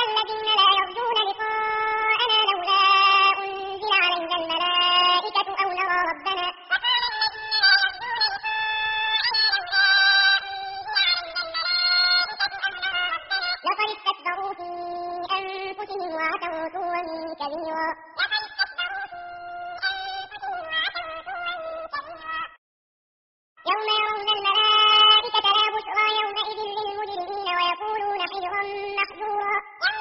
الذين لا يرجون لقاءنا لولا أنزل علينا الملائكة أو نرى ربنا لقد استكبروا في أنفسهم وعتوا عتوا كبيرا يوم يرون الملائكة لا بشرى يومئذ للمجرمين ويقولون حجرا محجورا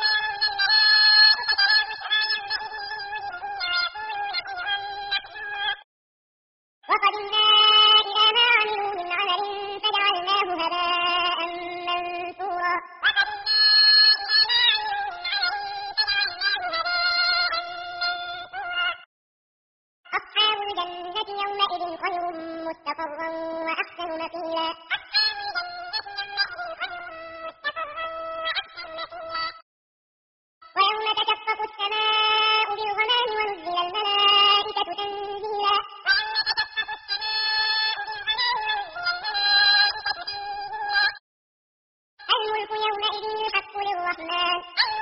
وقدمنا إلى ما عملوا من عمل فجعلناه هباء منثورا أصحاب الجنة يومئذ خير مستقرا وأحسن مقيلا ويوم تشقق السماء بالغمام ونزل الملائكة تنزيلا الملك يومئذ الحق للرحمن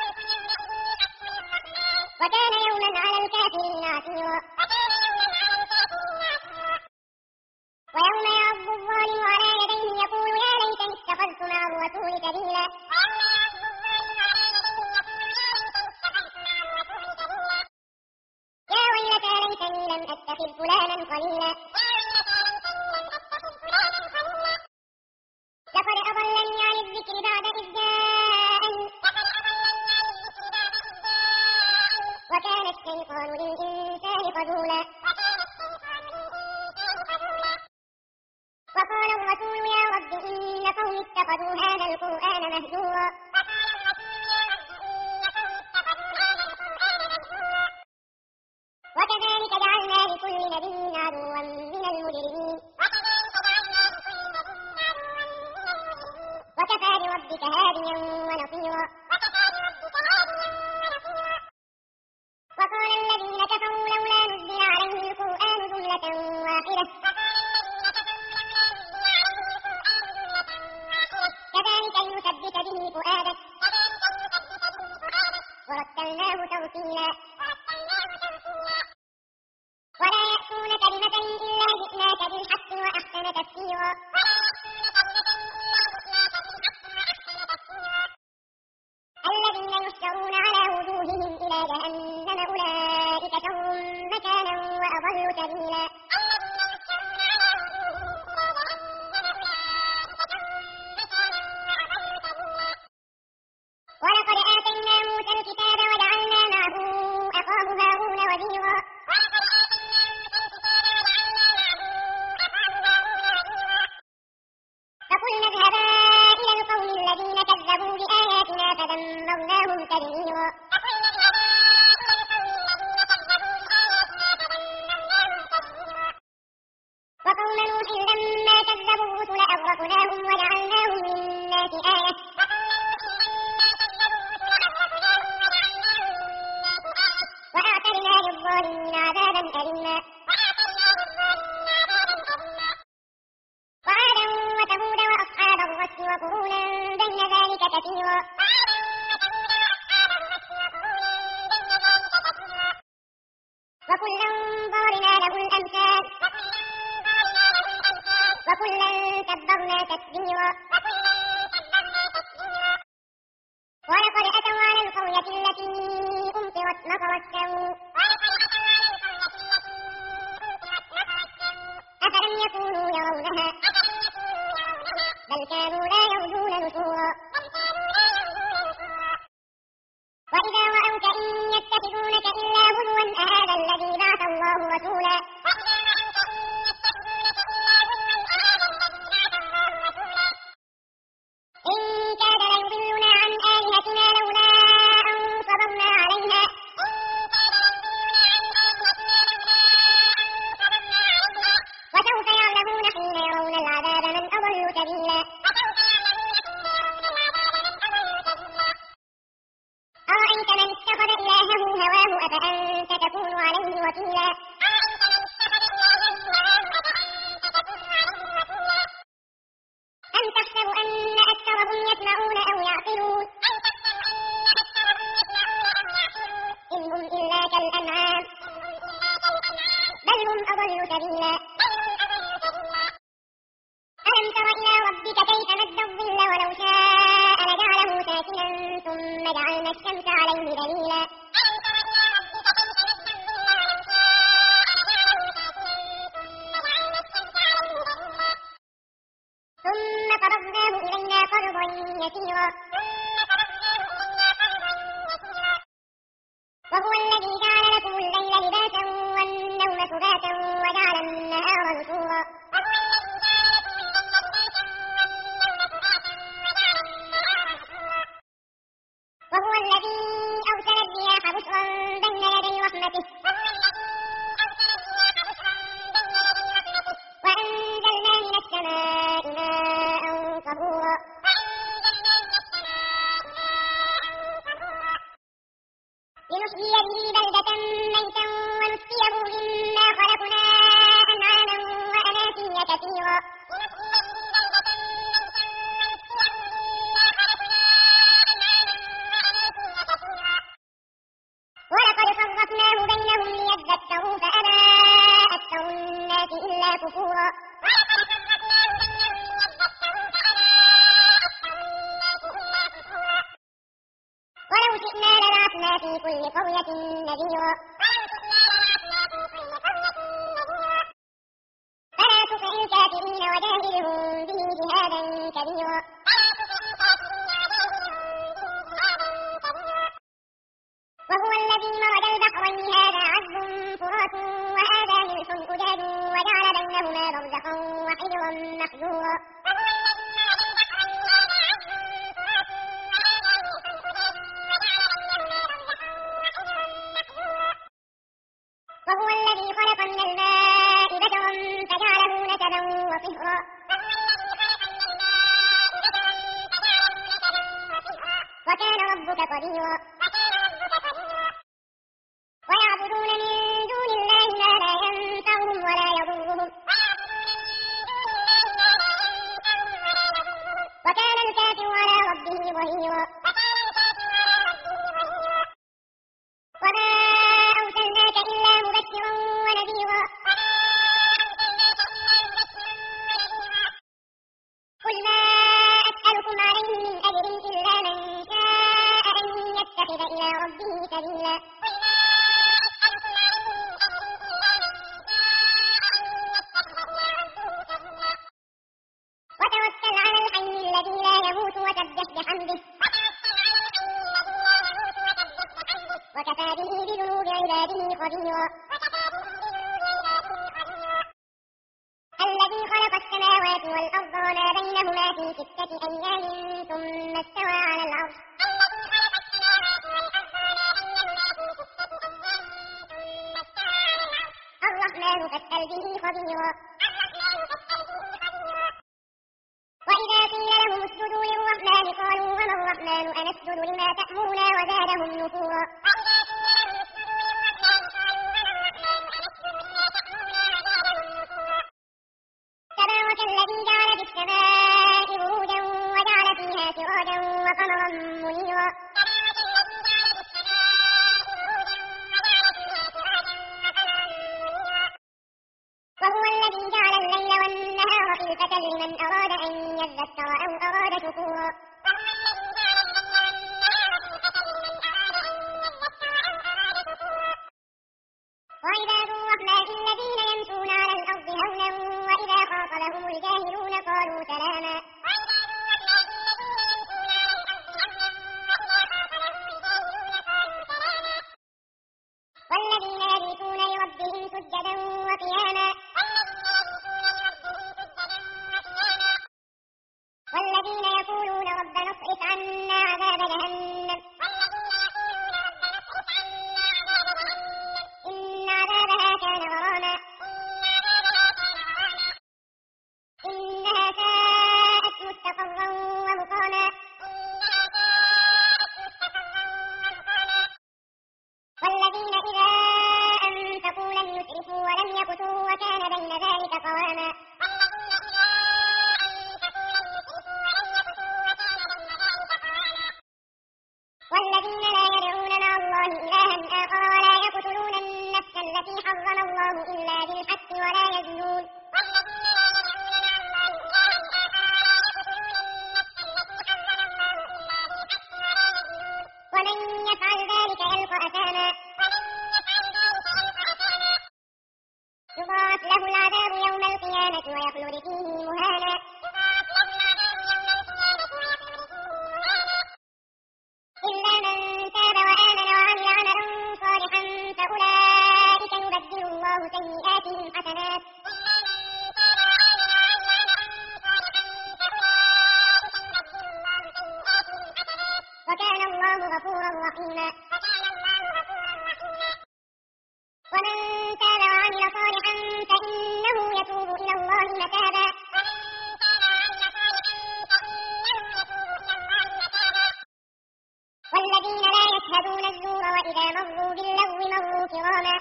وكان يوما على الكافرين عسيرا ويوم يعض الظالم على يديه يقول يا ليتني اتخذت مع الرسول سبيلا يا ويلتى ليتني لم أتخذ فلانا خليلا لقد أضلني عن الذكر بعد إذ جاءني وكان الشيطان للإنسان خذولا وقال الرسول يا رب إن قومي اتخذوا هذا القرآن مهجورا وكذلك جعلنا لكل نبي عدوا من المجرمين وكفى بربك هاديا ونصيرا وقال الذين كفروا لولا نزل عليه القرآن جملة واحدة كذلك لنثبت به فؤادك ورتلناه ترتيلا ولا يأتونك بمثل إلا جئناك بالحق وأحسن تفسيرا الذين يحشرون على وجوههم إلى جهنم أولئك شر مكانا وأضل سبيلا ولقد آتينا موسى الكتاب وجعلنا معه أخاه هارون وزيرا فقلنا اذهبا إلى القوم الذين كذبوا بآياتنا فدمرناهم تدميرا وقوم نوح لما كذبوا الرسل أغرقناهم وجعلناهم للناس آية وأعتدنا للظالمين عذابا أليما وعادا وثمود وأصحاب الرس وقرونا بين ذلك كثيرا وكلا ضربنا له الأمثال وكلا تبرنا تتبيرا ولقد أتوا على القرية التي أمطرت مطر السوء أفلم يكونوا يرونها بل كانوا لا يرجون نشورا وإذا رأوك إن يتخذونك إلا هزوا أهذا الذي بعث الله رسولا إن كاد ليضلنا عن آلهتنا لولا أن صبرنا عليها وسوف يعلمون حين يرون العذاب من أضل سبيلا أرأيت من اتخذ إلهه هواه أفأنت تكون عليه وكيلا أم تحسب أن أكثرهم يسمعون أو يعقلون أضل سبيلا ألم تر إلى ربك كيف مد الظل ولو شاء لجعله ساكنا ثم جعلنا الشمس عليه دليلا ثم قبضناه إلينا قبضا يسيرا وهو الذي جعل لكم الليل لباسا والنوم سباتا وجعل النهار نشورا وهو الذي أرسل الرياح بشرا بين يدي رحمته وأنزلنا من السماء ماء طهورا لنحيي به بلدة ميتا ونسقيه مما خلقنا أنعاما وأناسيا كثيرا ولقد صرفناه بينهم ليذكروا فأبى أكثر الناس إلا كفورا ولو شئنا لبعثنا في كل قرية نذيرا فلا تطع الكافرين وجاهدهم به جهادا كبيرا وهو الذي مرج البحرين هذا عذب فرات وهذا ملح أجاج وجعل بينهما برزخا وحجرا محجورا وهو الذي خلق من الماء بشرا فجعله نسبا وصهرا وكان ربك قديرا ويعبدون من دون الله ما لا ينفعهم ولا يضرهم وكان الكافر على ربه ظهيرا وما أرسلناك إلا مبشرا ونذيرا قل ما أسألكم عليه من أجر إلا من شاء أن يتخذ إلى ربه سبيلا وتوكل على الحي الذي لا يموت وسبح بحمده وكفى به بذنوب عباده خبيرا الذي خلق السماوات والأرض وما بينهما في 6 أيام ثم استوى على العرش الرحمن فاسأل به خبيرا وإذا قيل لهم اسجدوا للرحمن قالوا وما الرحمن أنسجد لما تأمرنا وزادهم نفورا تبارك الذي جعل في السماء بروجا وجعل فيها سراجا وقمرا منيرا وهو الذي جعل الليل والنهار خلفة لمن أراد أن يذكر أو أراد شكورا وعباد الرحمن الذين يمشون على الأرض هونا وإذا خاطبهم الجاهلون قالوا سلاما والذين يبيتون لربهم سجدا وقياما والذين يقولون ربنا اصرف عنا عذاب جهنم إن عذابها كان غراما إنها ساءت مستقرا ومقاما والذين إذا أنفقوا لم يسرفوا ولم يقتروا وكان بين ذلك قواما والذين لا يدعون مع الله إلها آخر ولا يقتلون النفس التي حرم الله إلا بالحق ولا يزنون ومن يفعل ذلك يلقى أثاما يضاعف له العذاب يوم القيامة ويخلد فيه مهانا إلا من تاب وآمن وعمل عملا صالحا فأولئك يبدل الله سيئاتهم حسنات وكان الله غفورا رحيما ومن تاب وعمل صالحا فإنه يتوب إلى الله متابا والذين لا يشهدون الزور وإذا مروا باللغو مروا كراما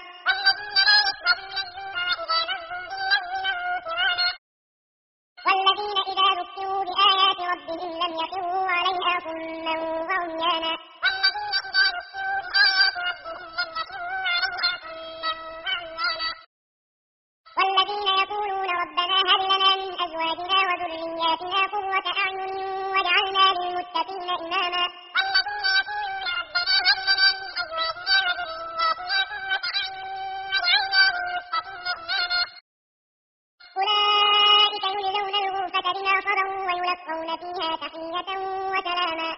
والذين إذا ذكروا بآيات ربهم لم يخروا عليها صما وعميانا والذين يقولون ربنا هب لنا من أزواجنا وذرياتنا قرة أعين واجعلنا للمتقين إماما أولئك يجزون الغرفة بما صبروا ويلقون فيها تحية وسلاما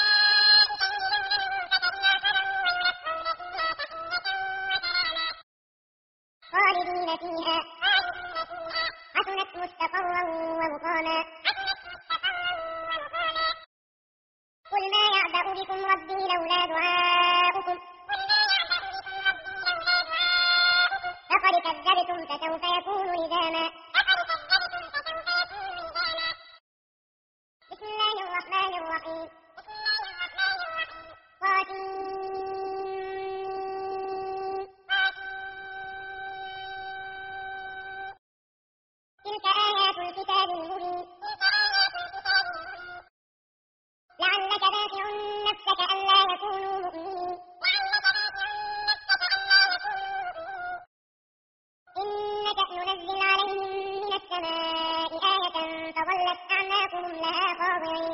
خالدين فيها حسنت مستقرا ومقاما قل ما يعبأ بكم ربي لولا دعاؤكم فقد كذبتم فسوف يكون لزاما بسم الله الرحمن الرحيم تلك آيات الكتاب المبين لعلك باخع نفسك ألا يكونوا مؤمنين إن نشأ ننزل عليهم من السماء آية فظلت أعناقهم لها خاضعين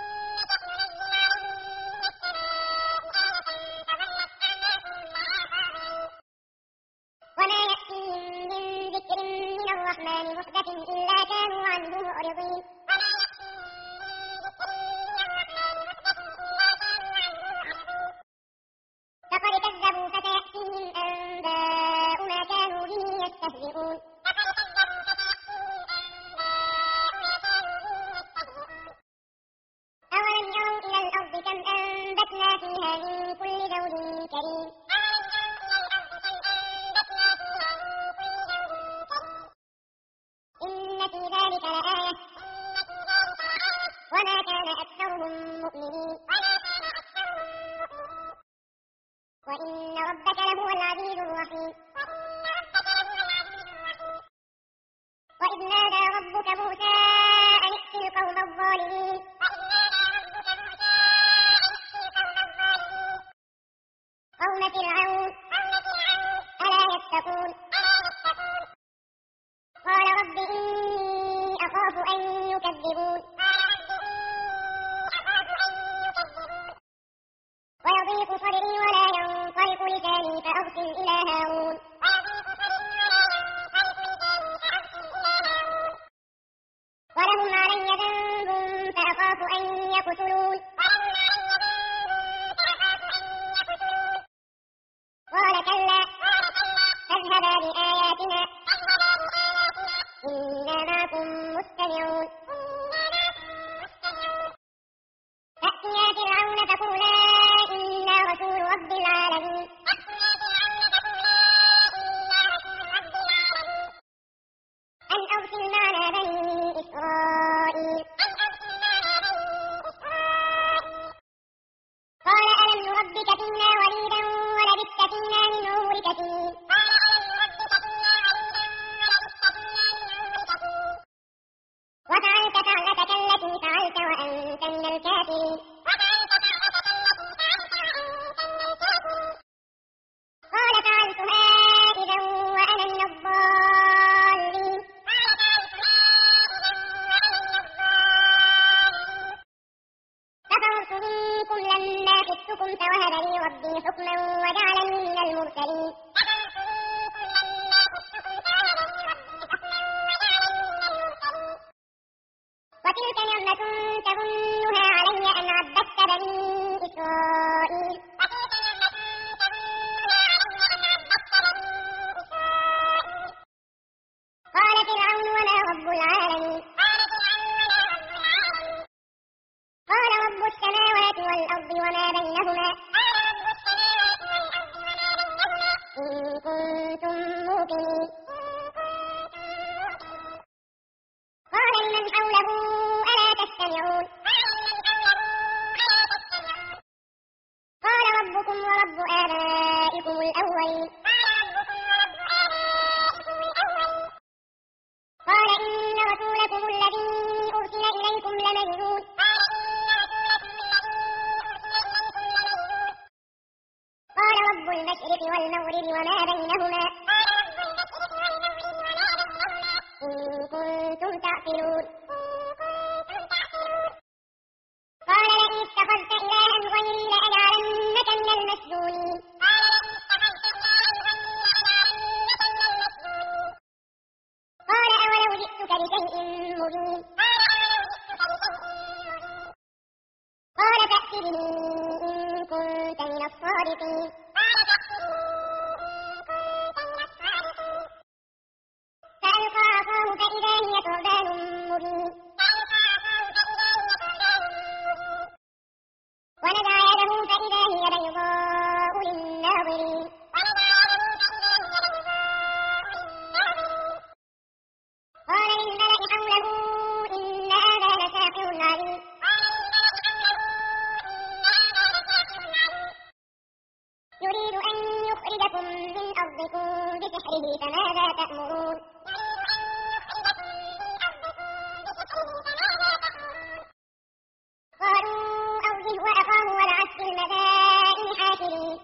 وما يأتيهم من ذكر من الرحمن محدث إلا كانوا عنه معرضين فقد كذبوا فسيأتيهم أنباء ما كانوا به يستهزئون أولم يروا إلى الأرض كم أنبتنا فيها من كل زوج كريم إن في ذلك لآية وما كان أكثرهم مؤمنين وإن ربك لهو العزيز الرحيم وإذ نادى ربك موسى أن ائت القوم الظالمين قوم فرعون ألا يتقون قال رب إني أخاف أن يكذبون ويضيق صدري ولا ينطلق لساني فأرسل إلى هارون ولهم علي ذنب فأخاف أن يقتلون قال كلا فاذهبا بآياتنا إنا معكم مستمعون فأتيا فرعون فقولا إنا رسول رب العالمين أن أرسل معنا بني إسرائيل قال ألم نربك فينا وليدا ولبثت فينا من عمرك سنين وفعلت فعلتك التي فعلت وأنت من الكافرين قال فعلتها خفتكم فوهب لي ربي حكما وجعلني من المرسلين وتلك نعمة تمنها علي أن عبدت بني إسرائيل قال فرعون وما رب العالمين قال رب السماوات والأرض وما بينهما إن كنتم موقنين قال لمن حوله ألا تستمعون قال ربكم ورب آبائكم الأولين قال إن رسولكم الذي أرسل إليكم لمجنون قال رب المشرق والمغرب وما بينهما إن كنتم تعقلون قال لئن اتخذت إلها غيري لأجعلنك من المسجونين قال أولو جئتك بشيء مبين قال فأت به إن كنت من الصادقين فألقى عصاه فإذا هي ثعبان مبين ونزع يده فإذا هي بيضاء للناظرين قال للملأ حوله إن هذا لساحر عليم يريد أن يخرجكم من أرضكم بسحره فماذا تأمرون قالوا أرجه وأخاه وابعث في المدائن حاشرين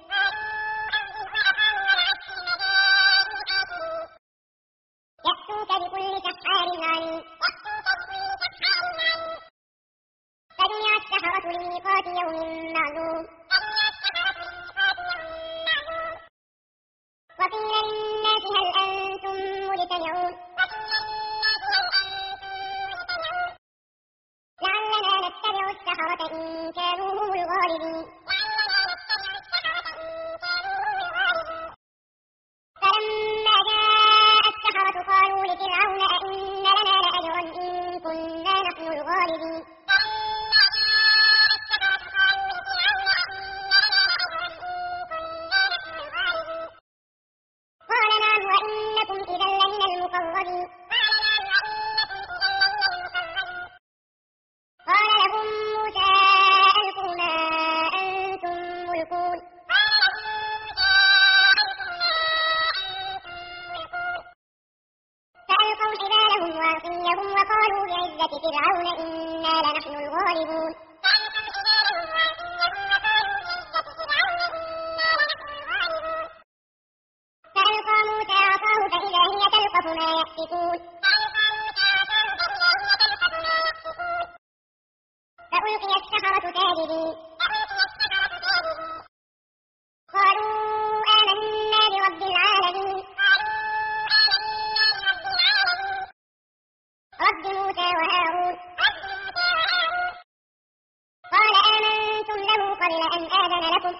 يأتوك بكل سحار عليم فجمع السحرة لميقات يوم معلوم وقيل للناس هل أنتم مجتمعون لعلنا نتبع السحرة إن كانوا هم الغالبين فلما جاء السحرة قالوا لفرعون أئن لنا لأجرا إن كنا نحن الغالبين قال نعم وإنكم إذا لمن المقربين قال لهم موسى ألقوا ما أنتم ملقون فألقوا حبالهم وعصيهم وقالوا بعزة فرعون إنا لنحن الغالبون فألقى موسى عصاه فإذا هي تلقف ما يأفكون فألقي السحرة ساجدين قالوا آمنا برب العالمين رب موسى وهارون قال آمنتم له قبل أن آذن لكم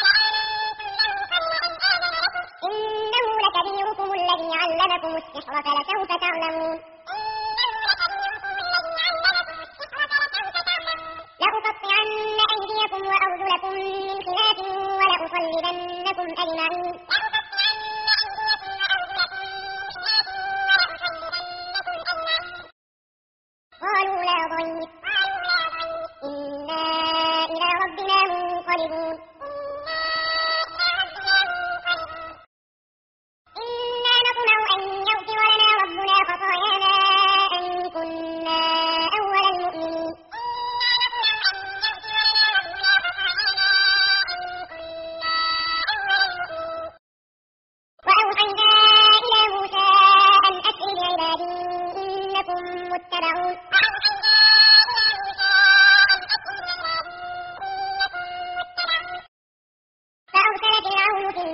إنه لكبيركم الذي علمكم السحر فلسوف تعلمون لأقطعن أيديكم وأرجلكم من خلاف ولأصلبنكم أجمعين قالوا لا ضير إنا إلى ربنا منقلبون إنا نطمع أن يغفر لنا ربنا خطايانا أن كنا أول المؤمنين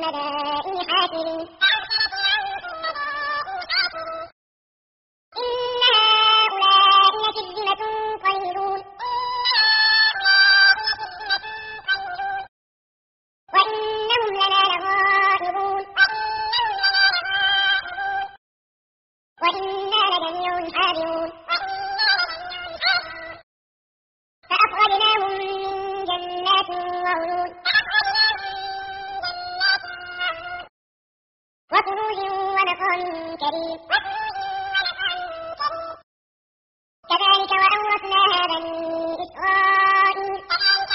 المدائن حاشرين إن هؤلاء لشرذمة قليلون وإنهم لنا لغائظون وإنا لجميع حاذرون فأخرجناهم من جنات وعيون وكنوز ومقام كريم كذلك وأورثناها بني إسرائيل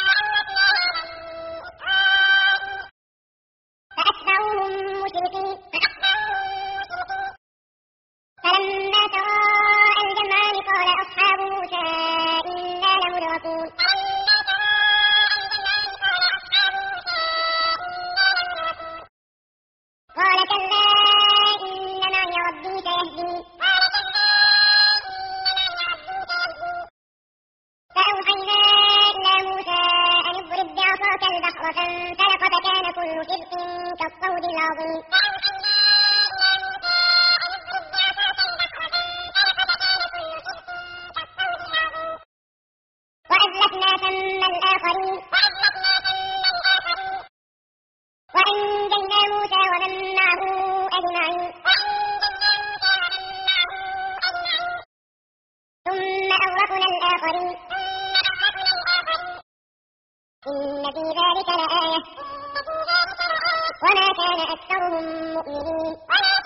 فأتبعوهم مشركين فلما تراءى الجمعان قال أصحاب موسى إنا لمدركون قال كلا إن معي ربي سيهدين فأوحينا إلى موسى أن اضرب بعصاك البحر فانفلق فكان كل فرق كالطود العظيم وأزلفنا ثم الآخرين وأنجينا موسى ومن معه أجمعين ثم أغرقنا الآخرين إن في ذلك لآية وما كان أكثرهم مؤمنين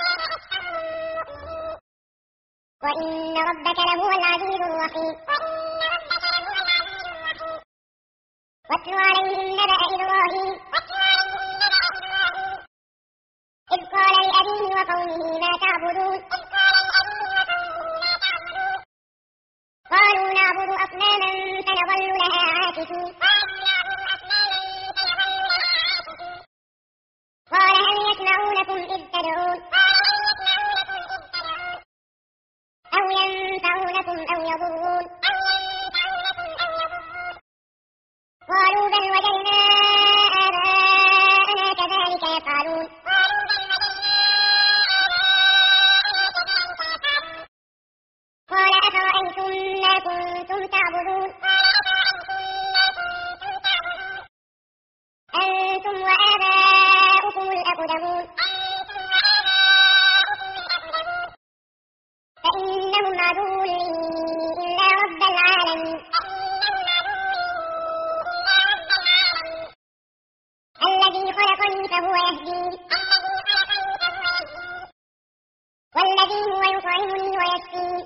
وإن ربك لهو العزيز الرحيم واتل عليهم نبأ إبراهيم إذ قال لأبيه وقومه ما تعبدون قالوا نعبد أصناما فنظل لها عاكفين قال هل يسمعونكم إذ تدعون أو ينفعونكم أو يضرون قالوا بل وجدنا آباءنا كذلك يفعلون قال أفرأيتم ما كنتم تعبدون أنتم وآباؤكم الأقدمون فإنهم عدو لي إلا رب العالمين الذي خلقني فهو يهدين والذي هو يطعمني ويسقين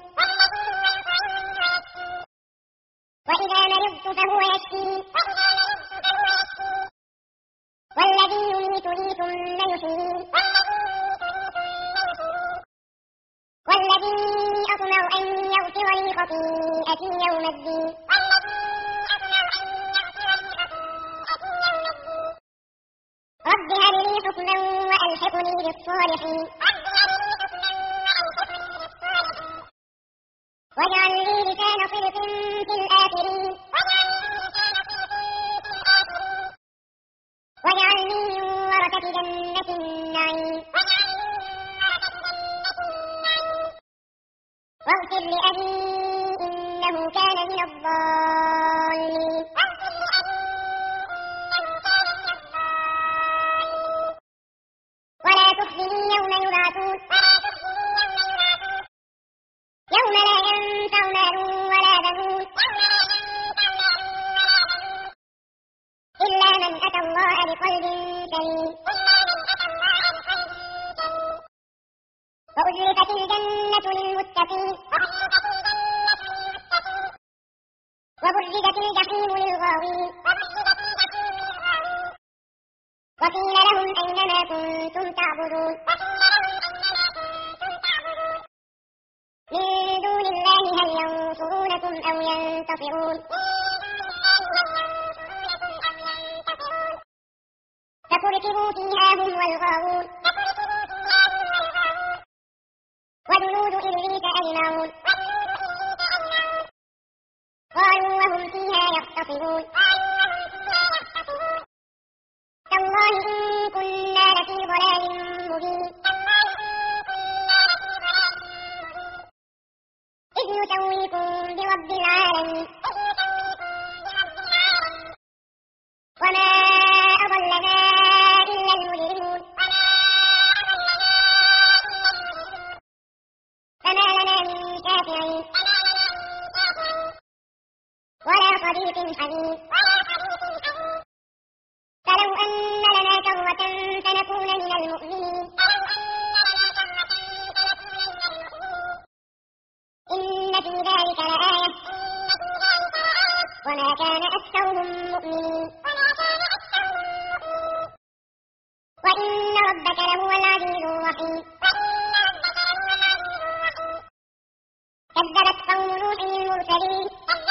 وإذا مرضت فهو يشفين والذي يميتني ثم يحيين والذي أطمع أن يغفر لي خطيئتي يوم الدين رب هب لي حكما وألحقني بالصالحين واجعل لي لسان صدق في الآخرين واجعلني من ورثة جنة النعيم واغفر لأبي إنه كان من الضالين ولا تخزني يوم يبعثون يوم لا ينفع مال ولا بنون إلا من أتى الله بقلب سليم وأزلفت الجنة للمتقين وبرزت الجحيم للغاوين وقيل لهم أين ما كنتم تعبدون من دون الله هل ينصرونكم أو ينتصرون فكركبوا فيها هم والغاوون وجنود إبليس أجمعون قالوا وهم فيها يختصمون تالله إن كنا لفي مبين إذ نسويكم برب العالمين وما أضلنا إلا المجرمون فما لنا من شافعين ولا صديق حميم فلو أن لنا كرة فنكون من المؤمنين إن في ذلك لآية وما كان أكثرهم مؤمنين وإن ربك لهو العزيز الرحيم كذبت قوم نوح المرسلين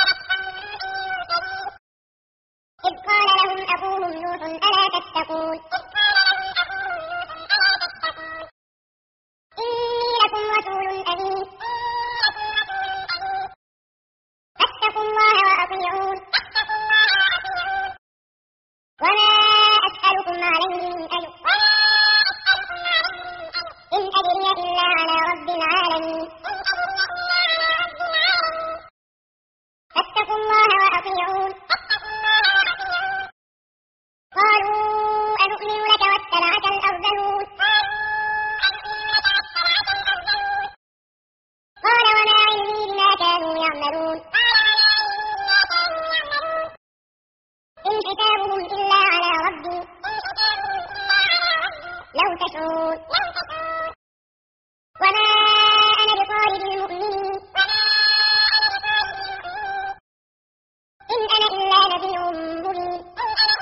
إذ قال لهم أخوهم نوح ألا تتقون إني لكم رسول أمين فاتقوا الله وأطيعون وما أسألكم عليه من أجر إن أجري إلا على رب العالمين فاتقوا الله وأطيعون قالوا أنؤمن لك واتبعك الأرذلون قال وما علمي بما كانوا يعملون إن حسابهم إلا على ربي لو تشعرون وما أنا بطارد المؤمنين إن أنا إلا نذير مبين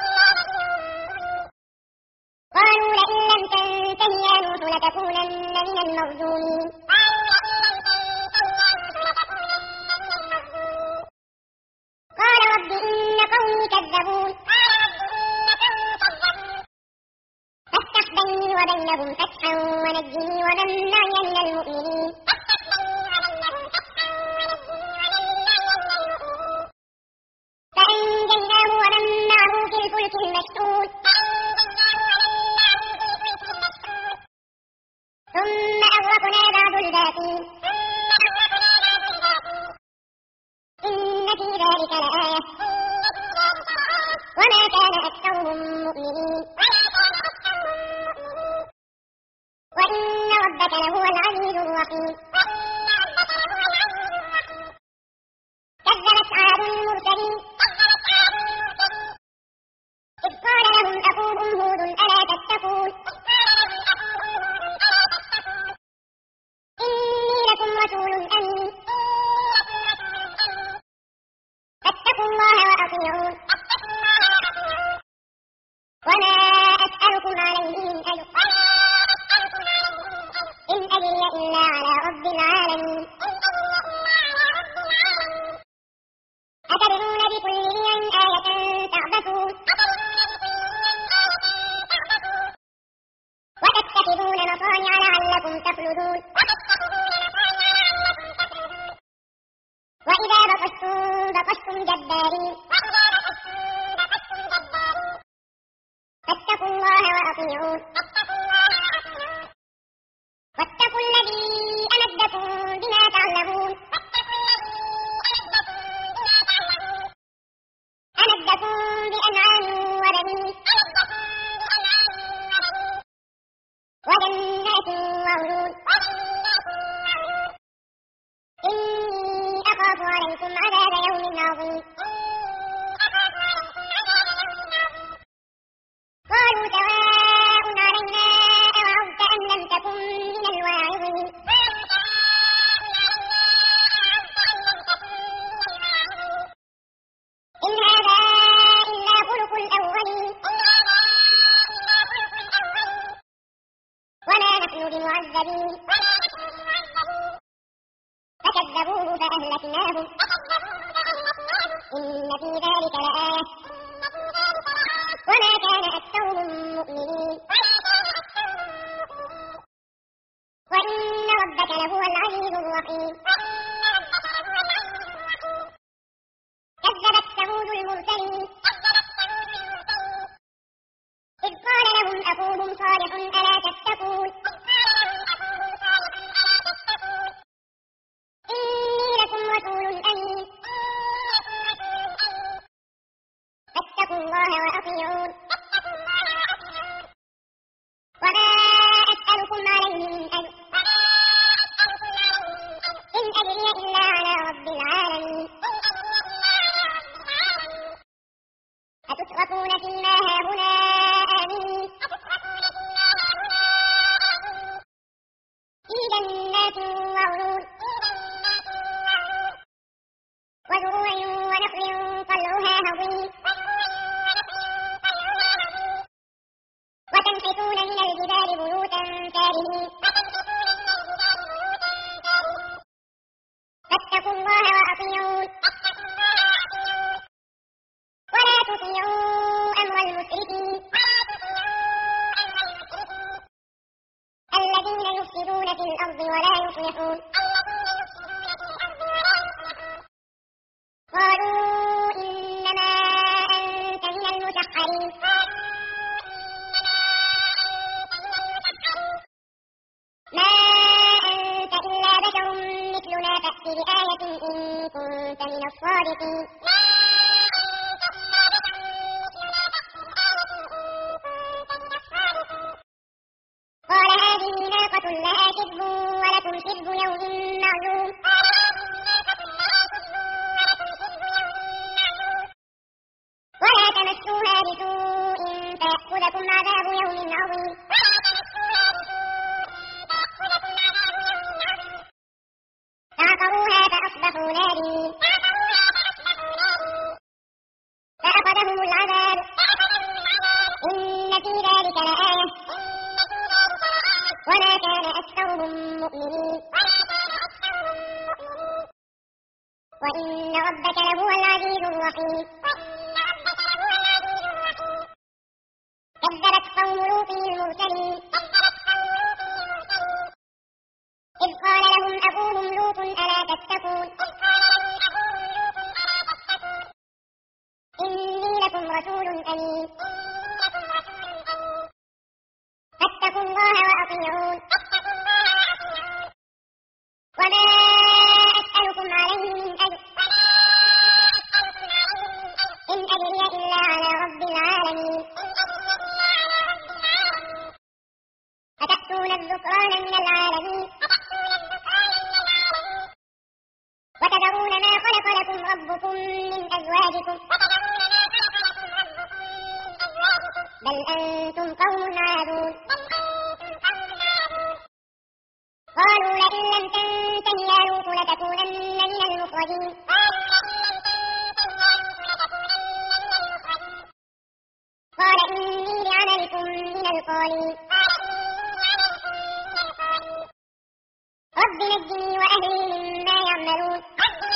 قالوا لئن لم تنته يا نوح لتكونن من المرجومين قال رب إن قومي كذبون فافتح بيني وبينهم فتحا ونجني ومن معي من المؤمنين فأنجيناه ومن معه في الفلك المشحون ثم أغرقنا بعد الباقين إن في ذلك لآية وما كان أكثرهم مؤمنين وإن ربك لهو العزيز الرحيم كذبت عاد المرسلين إذ قال لهم أخوهم هود ألا تتقون إني لكم رسول أمين فاتقوا الله وأطيعون وما أسألكم عليه من أجر إن أجري إلا على رب العالمين أتبنون بكل ريع آية تعبثون وتتخذون مصانع لعلكم تخلدون وإذا بطشتم جبارين فاتقوا الله وأطيعون واتقوا الذي أمدكم بما تعلمون أمدكم بأنعام وبنين وجنات وعيون إني أخاف عليكم عذاب يوم عظيم قالوا سواء علينا أوعظت أم لم تكن من الواعظين إن هذا إلا خلق الأولين وما نحن بمعذبين فكذبوه فأهلكناهم إن في ذلك لآية وما كان أكثرهم مؤمنين وإن ربك لهو العزيز الرحيم كذبت ثمود المرسلين إذ قال لهم أخوهم صالح ألا تتقون إني لكم رسول أمين فاتقوا الله وأطيعون وما أسألكم عليه من أجر إن أجري إلا على رب العالمين أتتركون فيما هاهنا آمنين في جنات وعيون وزروع ونخل طلعها هضيم وتنحتون من الجبال بيوتا فارهين فاتقوا الله وأطيعون ولا تطيعوا أمر المسرفين الذين يفسدون في الأرض ولا يصلحون قالوا إنما أنت من المسحرين ما أنت إلا بشر مثلنا فأت بآية إن كنت من الصادقين قال هذه ناقة لها شرب ولكم شرب يوم معلوم ولا تمسوها بسوء فيأخذكم عذاب يوم عظيم فعقروها فأصبحوا نادمين فأخذهم العذاب إن في ذلك لآية وما كان أكثرهم مؤمنين وإن ربك لهو العزيز الرحيم كذبت قوم لوط المرسلين إذ قال لهم أخوهم لوط ألا تتقون إني لكم رسول أمين فاتقوا الله وأطيعون وما أسألكم عليه من أجر إن أجري إلا على رب العالمين أتأتون الذكران من العالمين وتذرون ما خلق لكم ربكم من أزواجكم بل أنتم قوم عادون قالوا لئن لم تنته يا لوط لتكونن من المخرجين قال إني لعملكم من القالين رب نجني وأهلي مما يعملون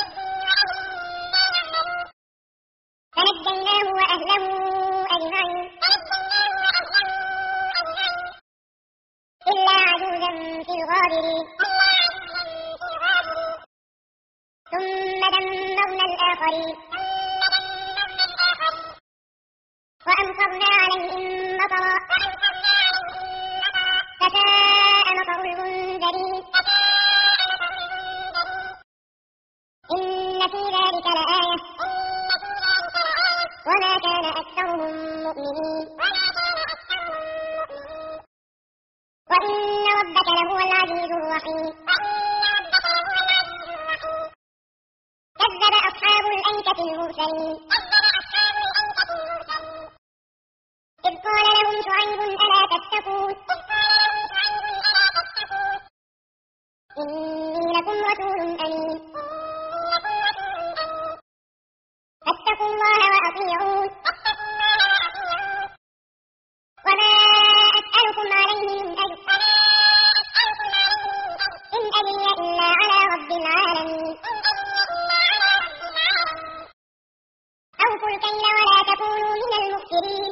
فنجيناه وأهله أجمعين إلا عجوزا في الغابرين ثم دمرنا الآخرين وأمطرنا عليهم مطرا فساء مطر المنذرين إن في ذلك لآية وما كان أكثرهم مؤمنين وإن ربك لهو العزيز الرحيم كذب أصحاب الأيكة المرسلين إذ قال لهم شعيب ألا تتقون إني لكم رسول أمين فاتقوا الله وأطيعون وما أسألكم عليه من أجر إن أجري إلا على رب العالمين أوفوا الكيل ولا تكونوا من المخسرين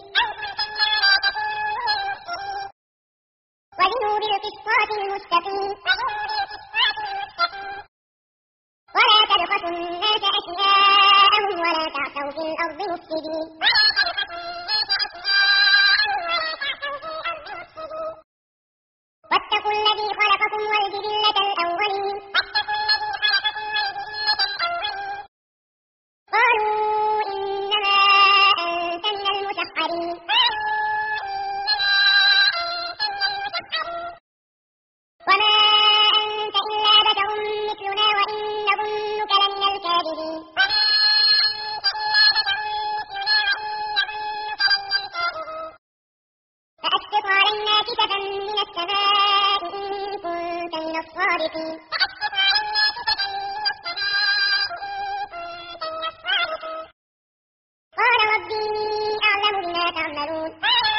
وزنوا بالقسطاس المستقيم ولا تبخسوا الناس أشياءهم ولا تعثوا في الأرض مفسدين كسفا من السماء إن كنت من الصادقين قال ربي أعلم بما تعملون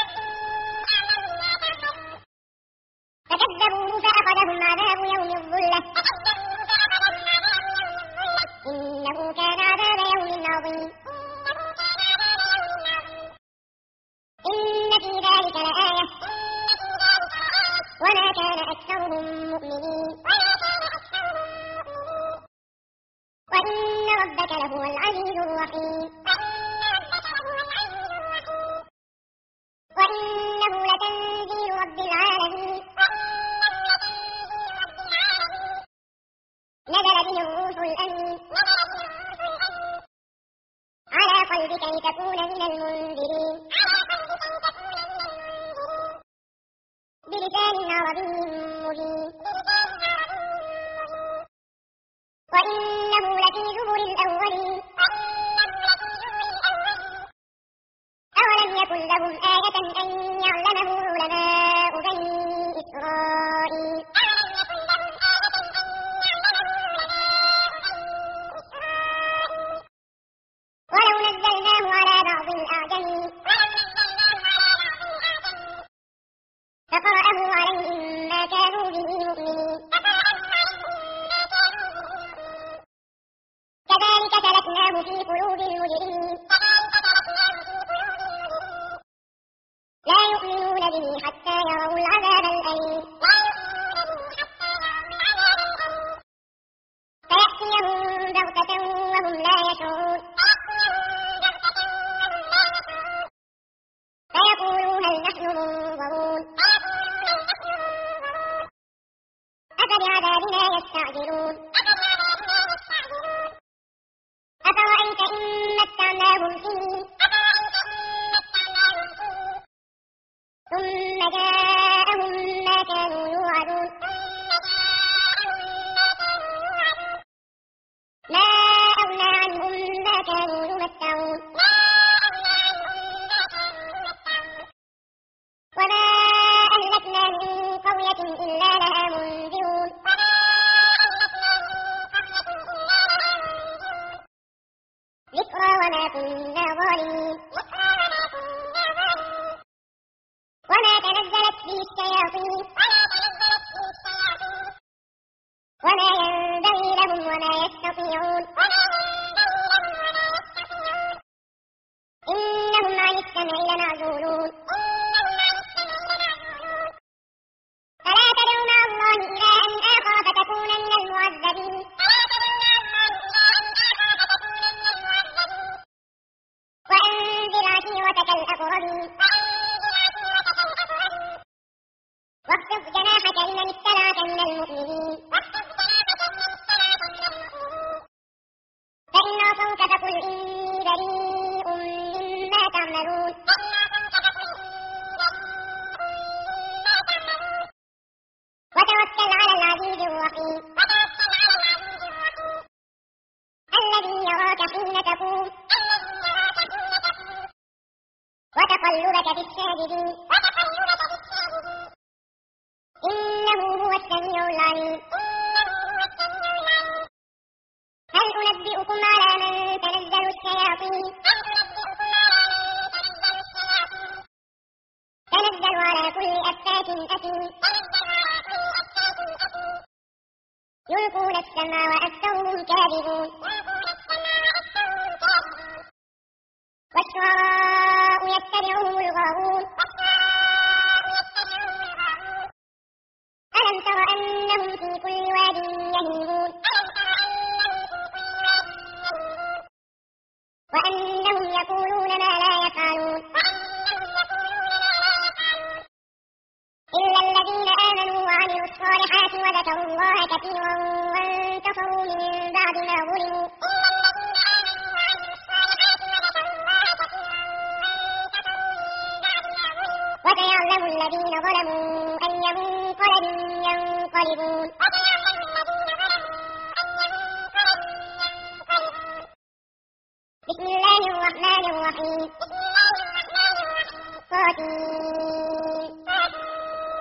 فكذبوه فأخذهم عذاب يوم الظلة إنه كان عذاب يوم عظيم إن في ذلك لآية وما كان أكثرهم مؤمنين وإن ربك لهو العزيز الرحيم وإنه لتنزيل رب العالمين نزل به الروح الأمين على قلبك لتكون من المنذرين بلسان عربي مبين وإنه لفي زبر الأولين أولم يكن لهم آية أن يعلمه علماء بني إسرائيل ولو نزلناه على بعض الأعجمين فقرأه عليهم ما كانوا به مؤمنين كذلك سلكناه في قلوب المجرمين لا يؤمنون به حتى يروا العذاب الأليم فيأتيهم بغتة وهم لا يشعرون فيقولوا هل نحن منظرون أفبعذابنا يستعجلون أفرأيت إن متعناهم سنين ثم جاءهم ما كانوا يوعدون ما أغنى عنهم ما كانوا يمتعون وما أهلكنا من قرية إلا لها منذرون ذكرى وما كنا ظالمين وما تنزلت به الشياطين وما ينبغي لهم وما يستطيعون إنهم عن السمع لمعزولون فلا تدع مع الله إلها آخر فتكون من المعذبين وأنذر عشيرتك الأقربين واخفض جناحك لمن اتبعك من المؤمنين فإن عصوك فقل إني بريء مما تعملون وتوكل على العزيز الرحيم الذي يراك حين تقوم وتقلبك في الساجدين إنه هو السميع العليم هل أنبئكم على من تنزل الشياطين تنزل على كل أفاك أثيم يلقون السمع وأكثرهم كاذبون والشعراء يتبعهم الغاوون ألم تر أنهم في كل واد يهيمون وأنهم يقولون ما لا يفعلون إلا الذين آمنوا وعملوا الصالحات وذكروا الله كثيرا وانتصروا من بعد ما ظلموا وسيعلم الذين ظلموا أي منقلب ينقلبون بسم الله الرحمن الرحيم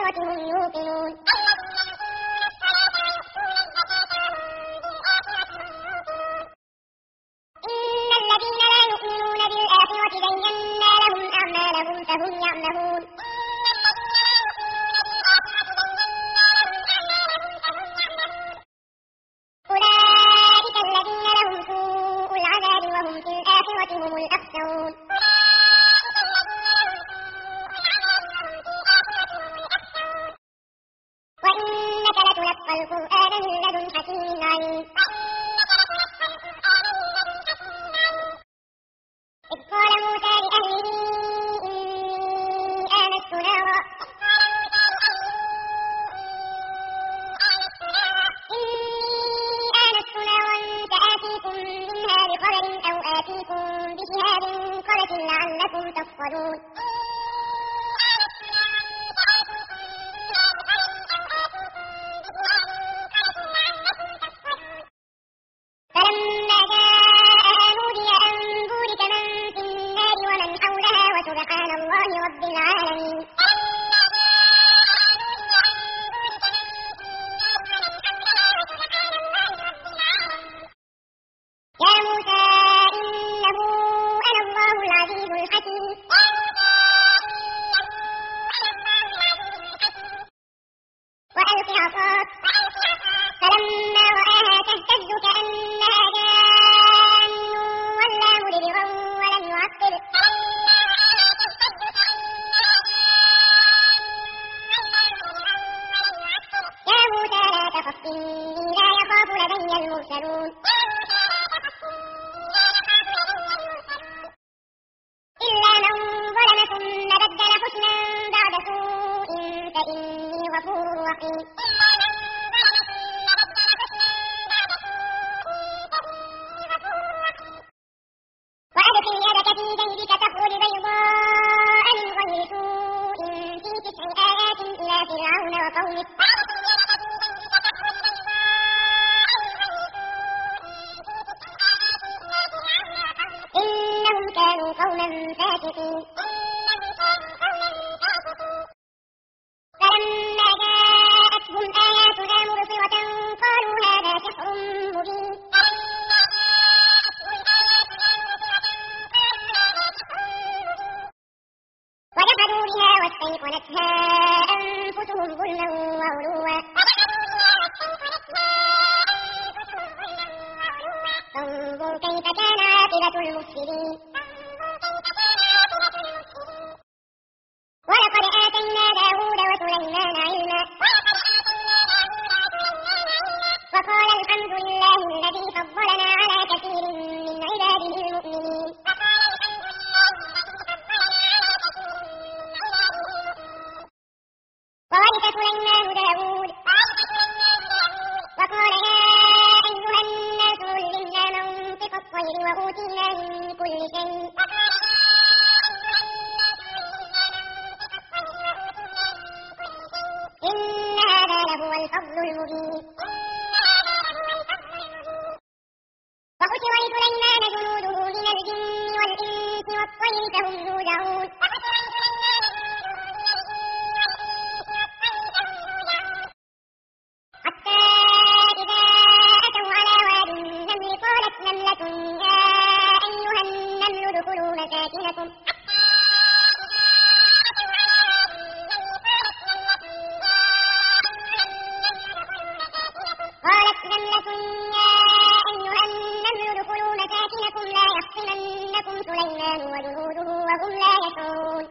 وبالآخرة هم يوقنون إن الذين لا يؤمنون بالآخرة زينا لهم أعمالهم فهم يعمهون أولئك الذين لهم سوء العذاب وهم في الآخرة هم الأخسرون وإنك لتلقى القرآن من لدن حكيم عليم إذ قال موسى لأهله إني آنست نارا سآتيكم منها بخبر أو آتيكم بشهاب قبس لعلكم تصطلون فلما جاءها نودي أن بورك من في النار ومن حولها وسبحان الله رب العالمين يا موسى إنه أنا الله العزيز الحكيم وألق عصاك فلما رآها تهتز كأنها جان ولا مدبرا ولم يعقب يا موسى لا تخف إني لا يخاف لدي المرسلون إلا من ظلم ثم بدل حسنا بعد سوء فإني غفور رحيم وأدخل يدك في جيبك تخرج بيضاء من غير سوء في 9 آيات إلى فرعون وقومه إنهم كانوا قوما فاسقين فلما جاءتهم آياتنا مبصرة قالوا هذا سحر مبين وجحدوا بها واستيقنتها أنفسهم ظلما وعلوا فانظر كيف كان عاقبة المفسدين ولقد آتينا داود وسليمان علما وقال الحمد لله الذي فضلنا على كثير من عباده المؤمنين وورث سليمان داود وقال يا أيها الناس علمنا منطق الطير وأوتينا من كل شيء إن هذا لهو الفضل المبين وحشر لسليمان جنوده من الجن والإنس والطير فهم يوزعون حتى إذا أتوا على واد النمل قالت نملة يا أيها النمل ادخلوا مساكنكم قالت نملة يا أيها النمل ادخلوا مساكنكم لا يحطمنكم سليمان وجنوده وهم لا يشعرون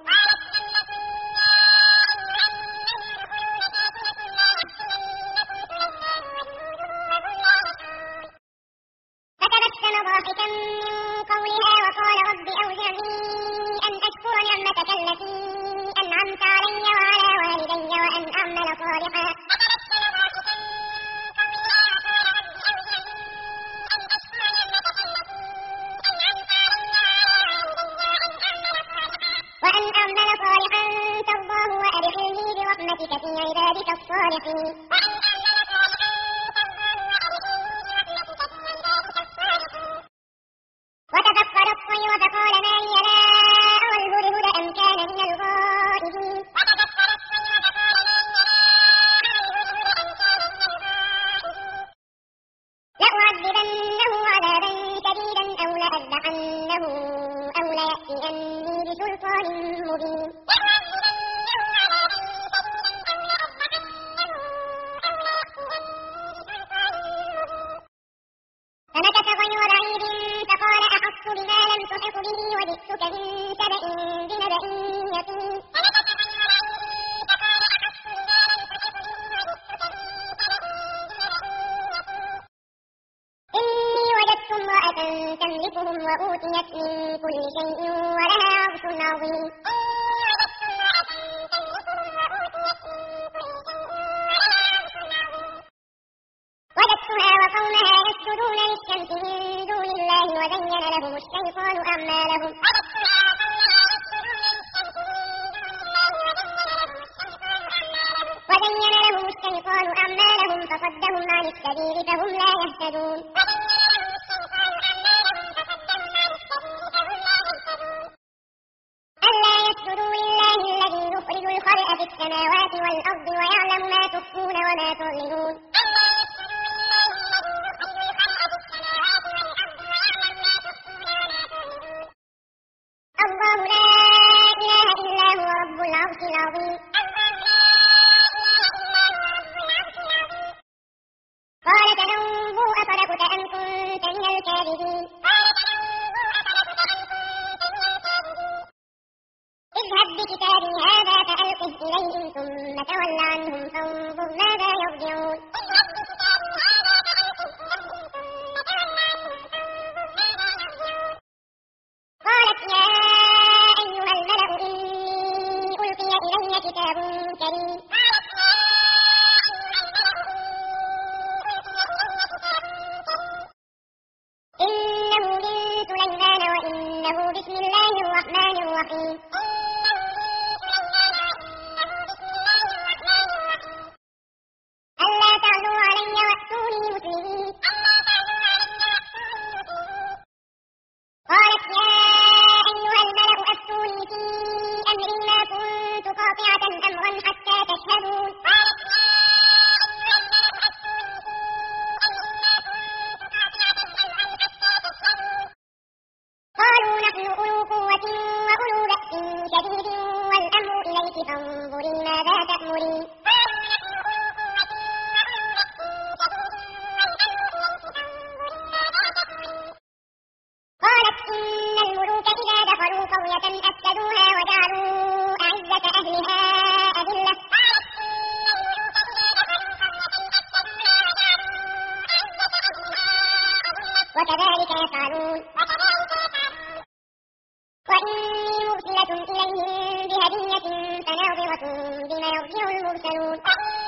فتبسم ضاحكا من قولها وقال رب أوزعني أن أشكر نعمتك التي أنعمت علي وعلى والدي وأن أعمل صالحا ترضاه وأدخلني برحمتك في عبادك الصالحين وتفقد الطير فقال ما لي لا أرى الهدهد أم كان من الغائبين مبين فمكث غير بعيد فقال أحطت بما لم تحط به وجئتك من سبأ بنبأ يقين إني وجدت امرأة تملكهم وأوتيت من كل شيء ولها عرش عظيم وجدتها وقومها يسجدون للشمس من دون الله وزين لهم الشيطان أعمالهم فصدهم عن السبيل فهم لا يهتدون ألا يسجدوا لله الذي يخرج الخبأ في السماوات والأرض ويعلم ما تخفون وما تعلنون الله لا إله إلا هو رب العرش العظيم قال تنظروا أصدقت أم كنت من الكاذبين اذهب بكتابي هذا فألقه إليهم ثم تول عنهم فانظر ماذا يرجعون قالت يا أيها الملأ إني ألقي إلي كتاب كريم إنه من سليمان وإنه بسم الله الرحمن الرحيم ألا تعلوا علي وأتوني مسلمين قالت يا أيها الملأ أفتوني في أمري ما كنت قاطعة أمرا حتى تشهدون قالوا نحن أولو قوة وأولو بأس شديد والأمر إليك فانظري ماذا تأمرين قالت إن الملوك إذا دخلوا قرية أفسدوها وجعلوا أعزة أهلها أذلة وكذلك يفعلون وإني مرسلة إليهم بهدية فناظرة بما يرجع المرسلون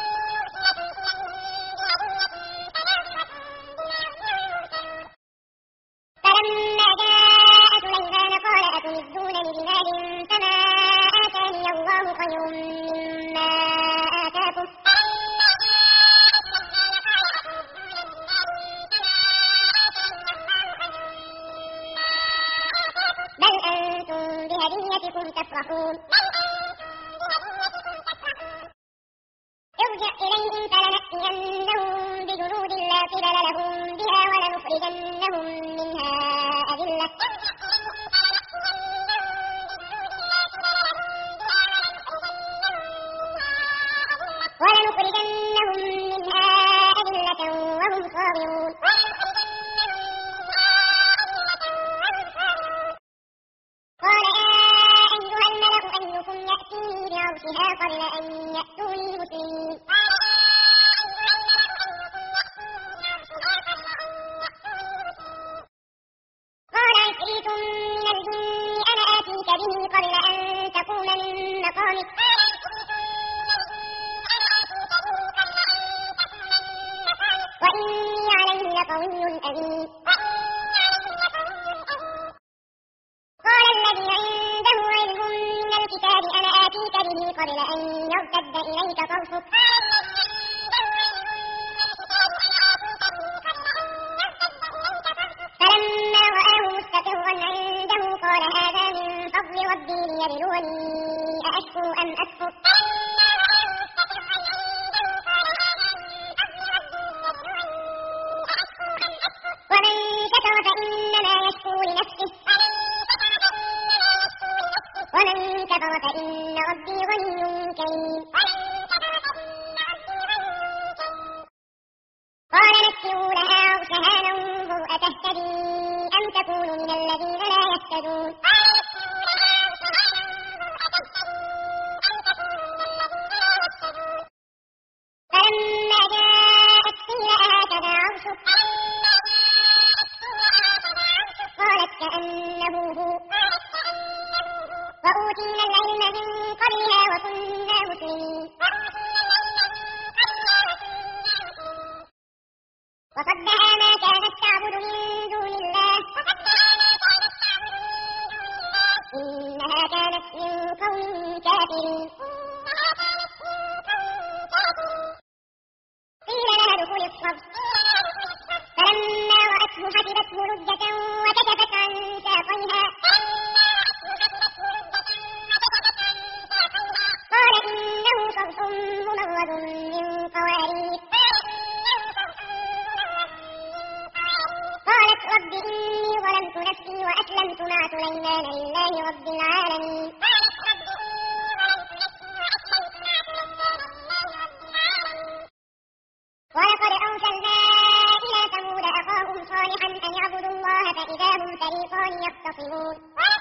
فلما جاء سليمان قال أتمدونني بمال فما آتاني الله خير مما آتاكم بل أنتم بهديتكم تفرحون ارجع إليهم فلنأتينهم بجنود لا قبل لهم بها ولنخرجنهم منها أذلة وهم صاغرون قال يا أيها الملأ أيكم يأتيني بعرشها قبل أن يأتوني مسلمين قال عفريت من الجن أنا آتيك به قبل أن تقوم من مقامك وإني عليه لقوي أمين قال الذي عنده علم من الكتاب أنا آتيك به قبل أن يرتد إليك طرفك فلما رآه مستقرا عنده قال هذا من فضل ربي ليبلوني أأشكر أم أكفر ومن شكر فإنما يشكر لنفسه ومن كفر فإن ربي غني كريم. قال نكروا لها عرشها ننظر أتهتدي أم تكون من الذين لا يهتدون. فلما جاءت قيل أهكذا عرشك قالت كأنه هو وأوتينا العلم من قبلها وكنا مسلمين. وصدها ما كانت تعبد من دون الله إنها كانت من قوم كافرين. قيل لها ادخلي الصرح فلما رأته حسبته لجة وكشفت عن ساقيها قال إنه صرح ممرد من قوارير. قالت رب إني ظلمت نفسي وأسلمت مع سليمان لله رب العالمين. ولقد أرسلنا إلى ثمود أخاهم صالحا أن اعبدوا الله فإذا هم فريقان يختصمون.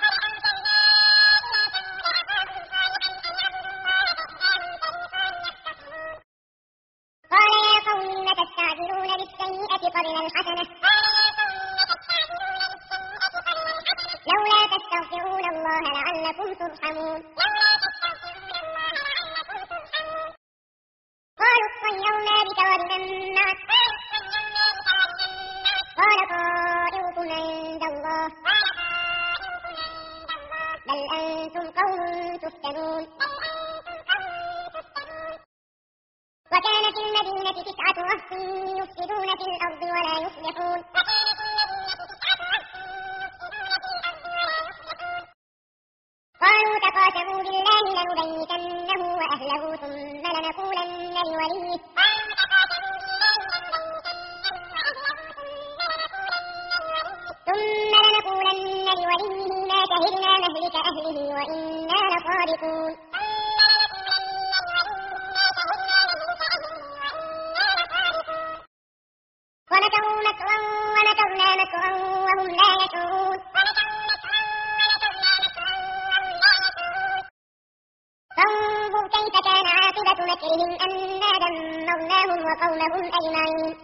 قال يا قوم لم تستعجلون بالسيئة قبل الحسنة لولا تستغفرون الله لعلكم ترحمون. قالوا اطيرنا بك وبمن معك قال طائركم عند الله بل أنتم قوم تفتنون. وكان في المدينة 9 رهط يفسدون في الأرض ولا يصلحون. قالوا تقاسموا بالله لنبيتنه وأهله ثم لنقولن لوليه ما شهدنا مهلك أهله وإنا لصادقون. ومكروا مكرا ومكرنا مكرا وهم لا يشعرون. فانظر كيف كان عاقبة مكرهم أنا دمرناهم وقومهم أجمعين.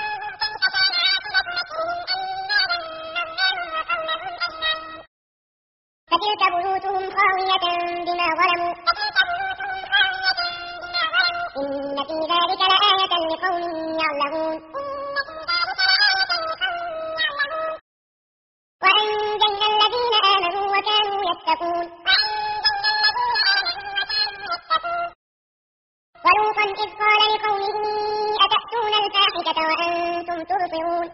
فتلك بيوتهم خاوية بما ظلموا إن في ذلك لآية لقوم يعلمون. وأنجينا الذين آمنوا وكانوا يتقون. ولوطا إذ قال لقومه أتأتون الفاحشة وأنتم تبصرون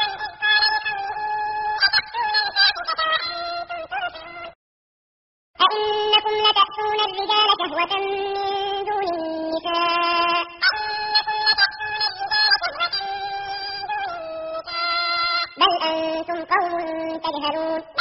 أئنكم لتأتون الرجال شهوة من دون النساء بل أنتم قوم تجهلون.